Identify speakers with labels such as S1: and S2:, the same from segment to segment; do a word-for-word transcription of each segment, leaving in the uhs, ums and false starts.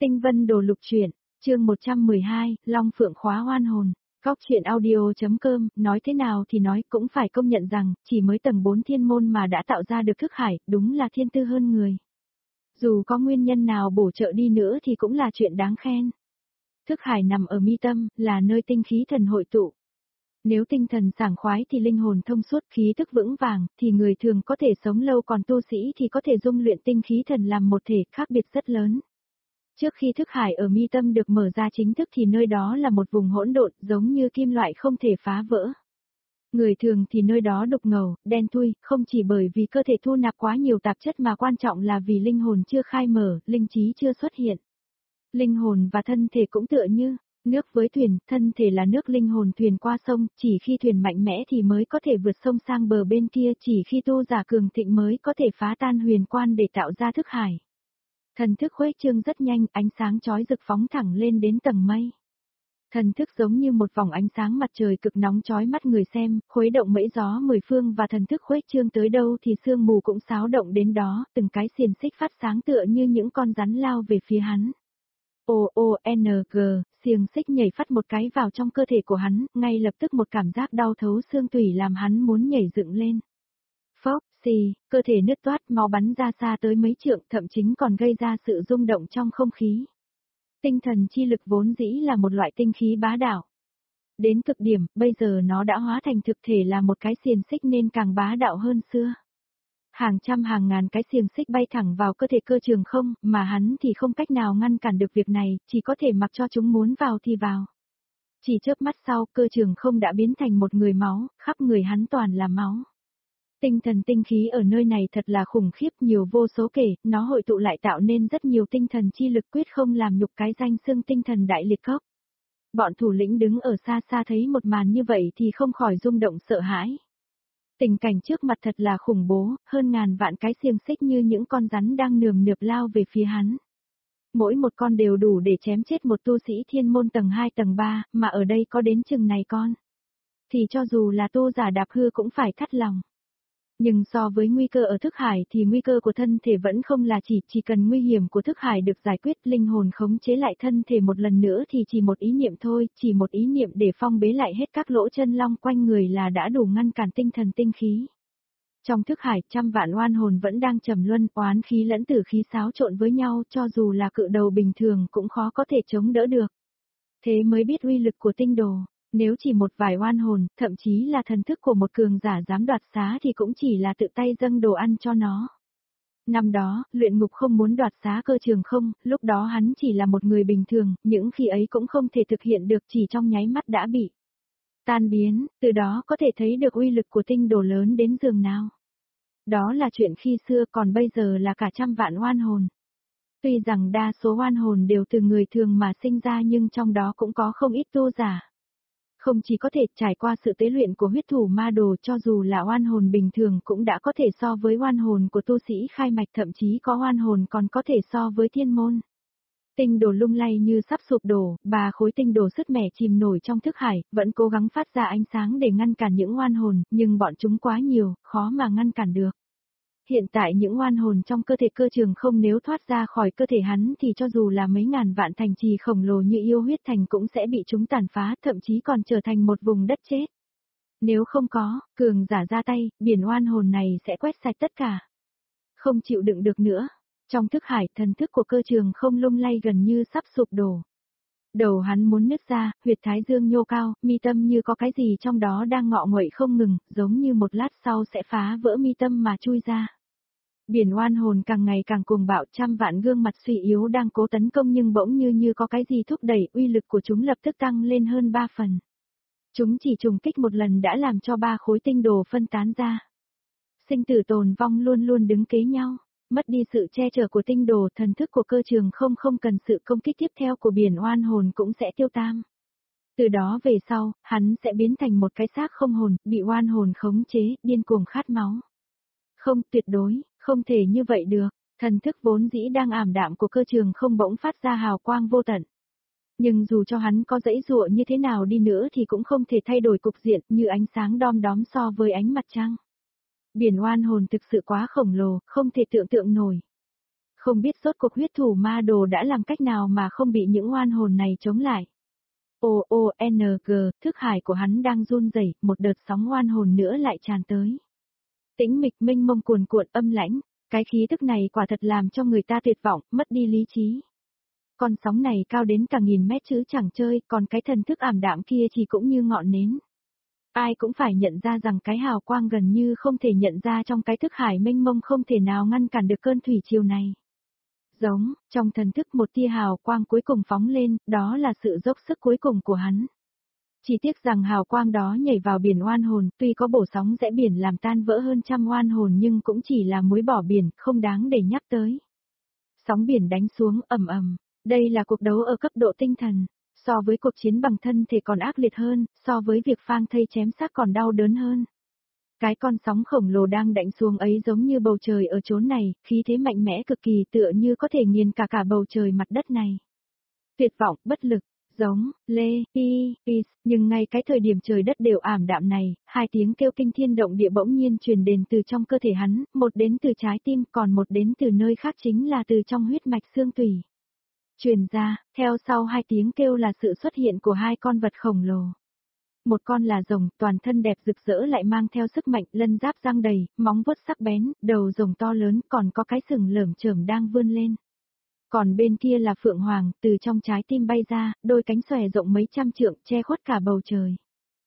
S1: Tinh Vân Đồ Lục Truyện, chương một trăm mười hai, Long Phượng Khóa Oan Hồn. Góc truyện audio chấm com, nói thế nào thì nói cũng phải công nhận rằng, chỉ mới tầng bốn thiên môn mà đã tạo ra được thức hải, đúng là thiên tư hơn người. Dù có nguyên nhân nào bổ trợ đi nữa thì cũng là chuyện đáng khen. Thức hải nằm ở mi tâm, là nơi tinh khí thần hội tụ. Nếu tinh thần sảng khoái thì linh hồn thông suốt, khí thức vững vàng, thì người thường có thể sống lâu, còn tu sĩ thì có thể dung luyện tinh khí thần làm một thể, khác biệt rất lớn. Trước khi thức hải ở mi tâm được mở ra chính thức thì nơi đó là một vùng hỗn độn, giống như kim loại không thể phá vỡ. Người thường thì nơi đó đục ngầu, đen thui, không chỉ bởi vì cơ thể thu nạp quá nhiều tạp chất mà quan trọng là vì linh hồn chưa khai mở, linh trí chưa xuất hiện. Linh hồn và thân thể cũng tựa như nước với thuyền, thân thể là nước, linh hồn thuyền qua sông, chỉ khi thuyền mạnh mẽ thì mới có thể vượt sông sang bờ bên kia, chỉ khi tu giả cường thịnh mới có thể phá tan huyền quan để tạo ra thức hải. Thần thức khuếch trương rất nhanh, ánh sáng chói rực phóng thẳng lên đến tầng mây. Thần thức giống như một vòng ánh sáng mặt trời cực nóng chói mắt người xem, khuấy động mẫy gió mười phương, và thần thức khuếch trương tới đâu thì sương mù cũng xáo động đến đó, từng cái xiềng xích phát sáng tựa như những con rắn lao về phía hắn. O O N G, xiềng xích nhảy phát một cái vào trong cơ thể của hắn, ngay lập tức một cảm giác đau thấu xương tủy làm hắn muốn nhảy dựng lên. Phốc, xì, cơ thể nứt toát, máu bắn ra xa tới mấy trượng, thậm chí còn gây ra sự rung động trong không khí. Tinh thần chi lực vốn dĩ là một loại tinh khí bá đạo. Đến cực điểm, bây giờ nó đã hóa thành thực thể là một cái xiềng xích nên càng bá đạo hơn xưa. Hàng trăm hàng ngàn cái xiềng xích bay thẳng vào cơ thể Cơ Trường Không, mà hắn thì không cách nào ngăn cản được việc này, chỉ có thể mặc cho chúng muốn vào thì vào. Chỉ chớp mắt sau, Cơ Trường Không đã biến thành một người máu, khắp người hắn toàn là máu. Tinh thần tinh khí ở nơi này thật là khủng khiếp, nhiều vô số kể, nó hội tụ lại tạo nên rất nhiều tinh thần chi lực, quyết không làm nhục cái danh xưng tinh thần đại liệt cốc. Bọn thủ lĩnh đứng ở xa xa thấy một màn như vậy thì không khỏi rung động sợ hãi. Tình cảnh trước mặt thật là khủng bố, hơn ngàn vạn cái xiềng xích như những con rắn đang nườm nượp lao về phía hắn. Mỗi một con đều đủ để chém chết một tu sĩ thiên môn tầng hai tầng ba, mà ở đây có đến chừng này con. Thì cho dù là tu giả đạp hư cũng phải thắt lòng. Nhưng so với nguy cơ ở thức hải thì nguy cơ của thân thể vẫn không là chỉ, chỉ cần nguy hiểm của thức hải được giải quyết, linh hồn khống chế lại thân thể một lần nữa thì chỉ một ý niệm thôi, chỉ một ý niệm để phong bế lại hết các lỗ chân long quanh người là đã đủ ngăn cản tinh thần tinh khí. Trong thức hải, trăm vạn oan hồn vẫn đang trầm luân, oán khí lẫn tử khí xáo trộn với nhau, cho dù là cự đầu bình thường cũng khó có thể chống đỡ được. Thế mới biết uy lực của tinh đồ. Nếu chỉ một vài oan hồn, thậm chí là thần thức của một cường giả dám đoạt xá thì cũng chỉ là tự tay dâng đồ ăn cho nó. Năm đó, luyện ngục không muốn đoạt xá Cơ Trường Không, lúc đó hắn chỉ là một người bình thường, những khi ấy cũng không thể thực hiện được, chỉ trong nháy mắt đã bị tan biến, từ đó có thể thấy được uy lực của tinh đồ lớn đến giường nào. Đó là chuyện khi xưa, còn bây giờ là cả trăm vạn oan hồn. Tuy rằng đa số oan hồn đều từ người thường mà sinh ra nhưng trong đó cũng có không ít tu giả. Không chỉ có thể trải qua sự tế luyện của huyết thủ ma đồ, cho dù là oan hồn bình thường cũng đã có thể so với oan hồn của tu sĩ khai mạch, thậm chí có oan hồn còn có thể so với thiên môn. Tinh đồ lung lay như sắp sụp đổ, ba khối tinh đồ sứt mẻ chìm nổi trong thức hải, vẫn cố gắng phát ra ánh sáng để ngăn cản những oan hồn, nhưng bọn chúng quá nhiều, khó mà ngăn cản được. Hiện tại những oan hồn trong cơ thể Cơ Trường Không nếu thoát ra khỏi cơ thể hắn thì cho dù là mấy ngàn vạn thành trì khổng lồ như yêu huyết thành cũng sẽ bị chúng tàn phá, thậm chí còn trở thành một vùng đất chết. Nếu không có, cường giả ra tay, biển oan hồn này sẽ quét sạch tất cả. Không chịu đựng được nữa. Trong thức hải, thần thức của Cơ Trường Không lung lay gần như sắp sụp đổ. Đầu hắn muốn nứt ra, huyệt thái dương nhô cao, mi tâm như có cái gì trong đó đang ngọ nguậy không ngừng, giống như một lát sau sẽ phá vỡ mi tâm mà chui ra. Biển oan hồn càng ngày càng cuồng bạo, trăm vạn gương mặt suy yếu đang cố tấn công nhưng bỗng như như có cái gì thúc đẩy, uy lực của chúng lập tức tăng lên hơn ba phần. Chúng chỉ trùng kích một lần đã làm cho ba khối tinh đồ phân tán ra. Sinh tử tồn vong luôn luôn đứng kế nhau, mất đi sự che chở của tinh đồ, thần thức của Cơ Trường Không không cần sự công kích tiếp theo của biển oan hồn cũng sẽ tiêu tam. Từ đó về sau, hắn sẽ biến thành một cái xác không hồn, bị oan hồn khống chế, điên cuồng khát máu. Không, tuyệt đối, không thể như vậy được, thần thức vốn dĩ đang ảm đạm của Cơ Trường Không bỗng phát ra hào quang vô tận. Nhưng dù cho hắn có dãy dụa như thế nào đi nữa thì cũng không thể thay đổi cục diện, như ánh sáng đom đóm so với ánh mặt trăng. Biển oan hồn thực sự quá khổng lồ, không thể tưởng tượng nổi. Không biết rốt cuộc huyết thủ ma đồ đã làm cách nào mà không bị những oan hồn này chống lại. O O N G, thức hải của hắn đang run rẩy, một đợt sóng oan hồn nữa lại tràn tới. Tĩnh mịch mênh mông cuồn cuộn âm lãnh, cái khí tức này quả thật làm cho người ta tuyệt vọng, mất đi lý trí. Con sóng này cao đến cả nghìn mét chứ chẳng chơi, còn cái thần thức ảm đạm kia chỉ cũng như ngọn nến. Ai cũng phải nhận ra rằng cái hào quang gần như không thể nhận ra trong cái thức hải mênh mông không thể nào ngăn cản được cơn thủy triều này. Giống, trong thần thức một tia hào quang cuối cùng phóng lên, đó là sự dốc sức cuối cùng của hắn. Chỉ tiếc rằng hào quang đó nhảy vào biển oan hồn, tuy có bổ sóng rẽ biển làm tan vỡ hơn trăm oan hồn nhưng cũng chỉ là muối bỏ biển, không đáng để nhắc tới. Sóng biển đánh xuống ầm ầm, đây là cuộc đấu ở cấp độ tinh thần, so với cuộc chiến bằng thân thể còn ác liệt hơn, so với việc phang thây chém xác còn đau đớn hơn. Cái con sóng khổng lồ đang đánh xuống ấy giống như bầu trời ở chốn này, khí thế mạnh mẽ cực kỳ tựa như có thể nghiền cả cả bầu trời mặt đất này. Tuyệt vọng, bất lực, giống, lê, y, y, nhưng ngay cái thời điểm trời đất đều ảm đạm này, hai tiếng kêu kinh thiên động địa bỗng nhiên truyền đến từ trong cơ thể hắn, một đến từ trái tim còn một đến từ nơi khác chính là từ trong huyết mạch xương tủy. Truyền ra, theo sau hai tiếng kêu là sự xuất hiện của hai con vật khổng lồ. Một con là rồng, toàn thân đẹp rực rỡ lại mang theo sức mạnh, lân giáp răng đầy, móng vuốt sắc bén, đầu rồng to lớn, còn có cái sừng lởm chởm đang vươn lên. Còn bên kia là phượng hoàng, từ trong trái tim bay ra, đôi cánh xòe rộng mấy trăm trượng, che khuất cả bầu trời.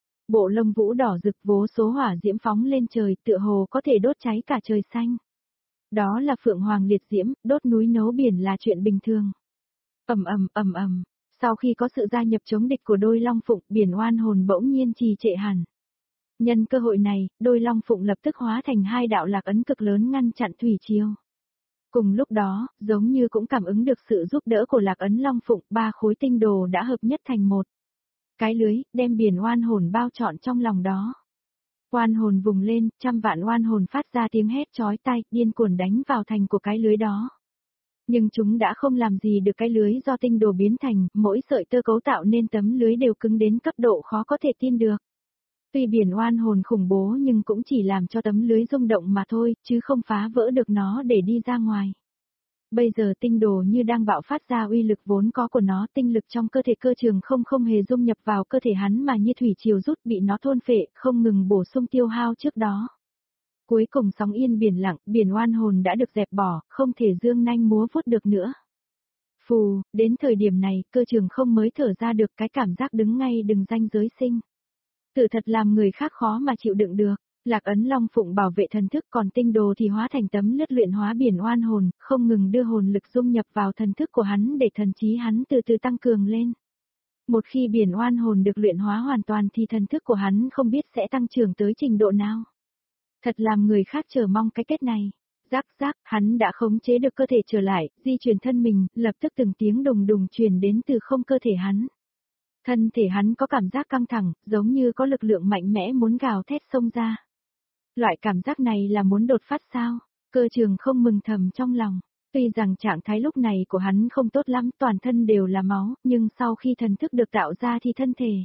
S1: Bộ lông vũ đỏ rực vô số hỏa diễm phóng lên trời, tựa hồ có thể đốt cháy cả trời xanh. Đó là phượng hoàng liệt diễm, đốt núi nấu biển là chuyện bình thường. Ầm ầm ầm ầm. Sau khi có sự gia nhập chống địch của đôi long phụng, biển oan hồn bỗng nhiên trì trệ hẳn. Nhân cơ hội này, đôi long phụng lập tức hóa thành hai đạo lạc ấn cực lớn ngăn chặn thủy triều. Cùng lúc đó, giống như cũng cảm ứng được sự giúp đỡ của lạc ấn long phụng, ba khối tinh đồ đã hợp nhất thành một. Cái lưới, đem biển oan hồn bao trọn trong lòng đó. Oan hồn vùng lên, trăm vạn oan hồn phát ra tiếng hét chói tai, điên cuồng đánh vào thành của cái lưới đó. Nhưng chúng đã không làm gì được cái lưới do tinh đồ biến thành, mỗi sợi tơ cấu tạo nên tấm lưới đều cứng đến cấp độ khó có thể tin được. Tuy biển oan hồn khủng bố nhưng cũng chỉ làm cho tấm lưới rung động mà thôi, chứ không phá vỡ được nó để đi ra ngoài. Bây giờ tinh đồ như đang bạo phát ra uy lực vốn có của nó, tinh lực trong cơ thể cơ trường không không hề dung nhập vào cơ thể hắn mà như thủy triều rút bị nó thôn phệ, không ngừng bổ sung tiêu hao trước đó. Cuối cùng sóng yên biển lặng, biển oan hồn đã được dẹp bỏ, không thể dương nanh múa vuốt được nữa. Phù, đến thời điểm này, cơ trường không mới thở ra được cái cảm giác đứng ngay đường ranh giới sinh. Tự thật làm người khác khó mà chịu đựng được, lạc ấn long phụng bảo vệ thần thức còn tinh đồ thì hóa thành tấm lướt luyện hóa biển oan hồn, không ngừng đưa hồn lực dung nhập vào thần thức của hắn để thần trí hắn từ từ tăng cường lên. Một khi biển oan hồn được luyện hóa hoàn toàn thì thần thức của hắn không biết sẽ tăng trưởng tới trình độ nào. Thật làm người khác chờ mong cái kết này. Rắc rắc, hắn đã khống chế được cơ thể trở lại, di chuyển thân mình, lập tức từng tiếng đùng đùng truyền đến từ không cơ thể hắn. Thân thể hắn có cảm giác căng thẳng, giống như có lực lượng mạnh mẽ muốn gào thét xông ra. Loại cảm giác này là muốn đột phát sao? Cơ trường không mừng thầm trong lòng. Tuy rằng trạng thái lúc này của hắn không tốt lắm, toàn thân đều là máu, nhưng sau khi thần thức được tạo ra thì thân thể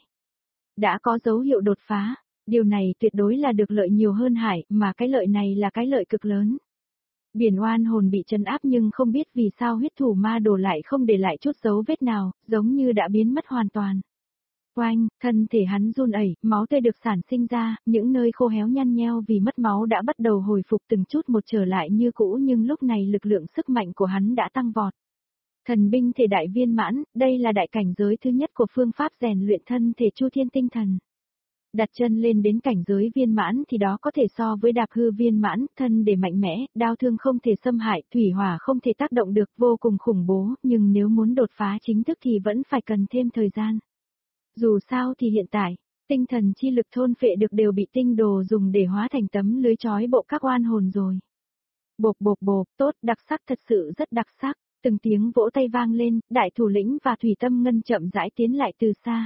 S1: đã có dấu hiệu đột phá. Điều này tuyệt đối là được lợi nhiều hơn hại, mà cái lợi này là cái lợi cực lớn. Biển oan hồn bị trấn áp nhưng không biết vì sao huyết thủ ma đồ lại không để lại chút dấu vết nào, giống như đã biến mất hoàn toàn. Oanh, thân thể hắn run ẩy, máu tươi được sản sinh ra, những nơi khô héo nhăn nheo vì mất máu đã bắt đầu hồi phục từng chút một trở lại như cũ, nhưng lúc này lực lượng sức mạnh của hắn đã tăng vọt. Thần binh thể đại viên mãn, đây là đại cảnh giới thứ nhất của phương pháp rèn luyện thân thể chu thiên tinh thần. Đặt chân lên đến cảnh giới viên mãn thì đó có thể so với đạp hư viên mãn, thân để mạnh mẽ, đao thương không thể xâm hại, thủy hỏa không thể tác động được, vô cùng khủng bố, nhưng nếu muốn đột phá chính thức thì vẫn phải cần thêm thời gian. Dù sao thì hiện tại, tinh thần chi lực thôn phệ được đều bị tinh đồ dùng để hóa thành tấm lưới trói bộ các oan hồn rồi. Bộp bộp bộp, tốt, đặc sắc, thật sự rất đặc sắc, từng tiếng vỗ tay vang lên, đại thủ lĩnh và thủy tâm ngân chậm rãi tiến lại từ xa.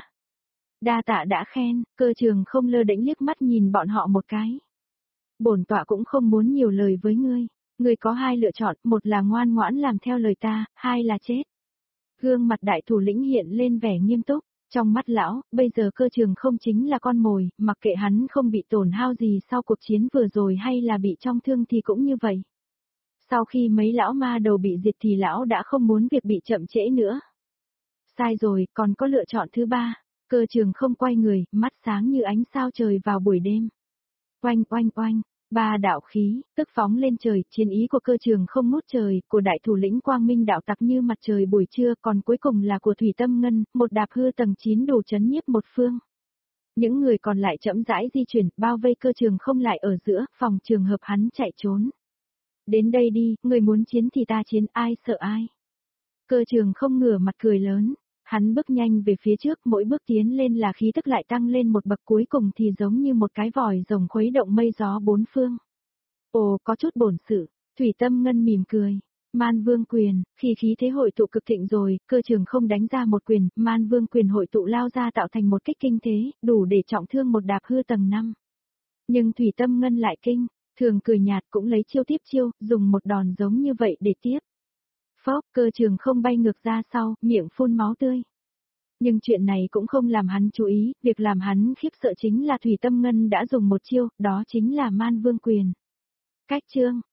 S1: Đa tạ đã khen, cơ trường không lơ đễnh liếc mắt nhìn bọn họ một cái. Bổn tọa cũng không muốn nhiều lời với ngươi, ngươi có hai lựa chọn, một là ngoan ngoãn làm theo lời ta, hai là chết. Gương mặt đại thủ lĩnh hiện lên vẻ nghiêm túc, trong mắt lão, bây giờ cơ trường không chính là con mồi, mặc kệ hắn không bị tổn hao gì sau cuộc chiến vừa rồi hay là bị trọng thương thì cũng như vậy. Sau khi mấy lão ma đầu bị diệt thì lão đã không muốn việc bị chậm trễ nữa. Sai rồi, còn có lựa chọn thứ ba. Cơ trường không quay người, mắt sáng như ánh sao trời vào buổi đêm. Oanh oanh oanh, ba đạo khí, tức phóng lên trời, chiến ý của cơ trường không ngút trời, của đại thủ lĩnh quang minh đạo tặc như mặt trời buổi trưa, còn cuối cùng là của Thủy Tâm Ngân, một đạp hư tầng chín đủ chấn nhiếp một phương. Những người còn lại chậm rãi di chuyển, bao vây cơ trường không lại ở giữa, phòng trường hợp hắn chạy trốn. Đến đây đi, người muốn chiến thì ta chiến, ai sợ ai. Cơ trường không ngửa mặt cười lớn. Hắn bước nhanh về phía trước, mỗi bước tiến lên là khí tức lại tăng lên một bậc, cuối cùng thì giống như một cái vòi rồng khuấy động mây gió bốn phương. Ồ, có chút bổn sự, Thủy Tâm Ngân mỉm cười. Man Vương quyền, khi khí thế hội tụ cực thịnh rồi, cơ trường không đánh ra một quyền, Man Vương quyền hội tụ lao ra tạo thành một kích kinh thế, đủ để trọng thương một đạp hư tầng năm. Nhưng Thủy Tâm Ngân lại kinh, thường cười nhạt cũng lấy chiêu tiếp chiêu, dùng một đòn giống như vậy để tiếp. Phốc, cơ trường không bay ngược ra sau, miệng phun máu tươi. Nhưng chuyện này cũng không làm hắn chú ý, việc làm hắn khiếp sợ chính là Thủy Tâm Ngân đã dùng một chiêu, đó chính là Man Vương quyền. Cách chương